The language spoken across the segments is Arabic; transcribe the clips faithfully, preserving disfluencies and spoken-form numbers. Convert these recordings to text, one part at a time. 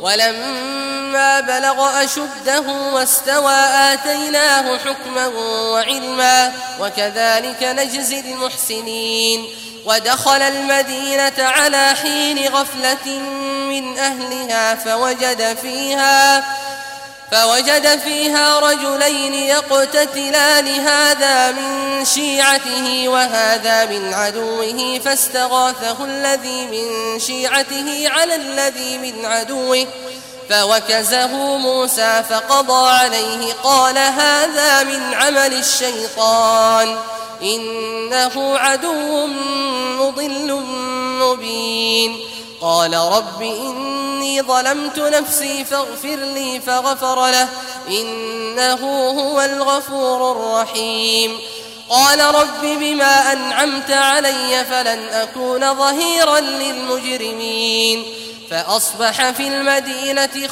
ولما بلغ أشده واستوى آتيناه حكما وعلما وكذلك نجزي المحسنين. ودخل المدينة على حين غفلة من أهلها فوجد فيها فوجد فيها رجلين يقتتلان هذا من شيعته وهذا من عدوه فاستغاثه الذي من شيعته على الذي من عدوه فوكزه موسى فقضى عليه قال هذا من عمل الشيطان إنه عدو مضل مبين. قال رب إني ظلمت نفسي فاغفر لي فغفر له إنه هو الغفور الرحيم. قال رب بما أنعمت علي فلن أكون ظهيرا للمجرمين. فأصبح في المدينة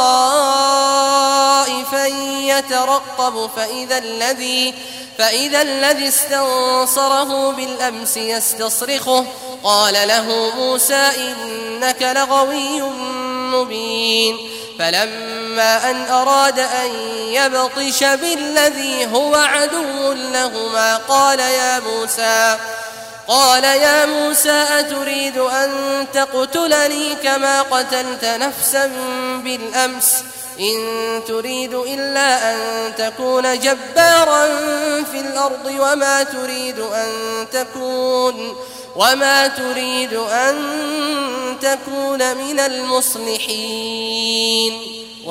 خائفا يترقب فإذا الذي فإذا الذي استنصره بالأمس يستصرخه قال له موسى إنك لغوي مبين. فلما أن أراد أن يبطش بالذي هو عدو لهما قال يا موسى قال يا موسى أتريد أن تقتلني كما قتلت نفسا بالأمس إن تريد إلا أن تكون جبارا في الأرض وما تريد أن تكون وما تريد أن تكون من المصلحين.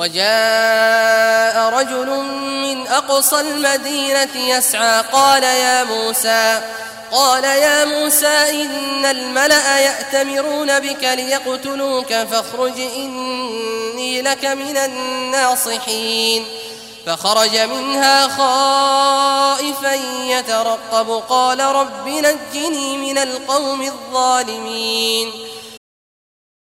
وجاء رجل من أقصى المدينة يسعى قال يا موسى قال يا موسى إن الملأ يأتمرون بك ليقتلوك فاخرج إني لك من الناصحين. فخرج منها خائفا يترقب قال رب نجني من القوم الظالمين.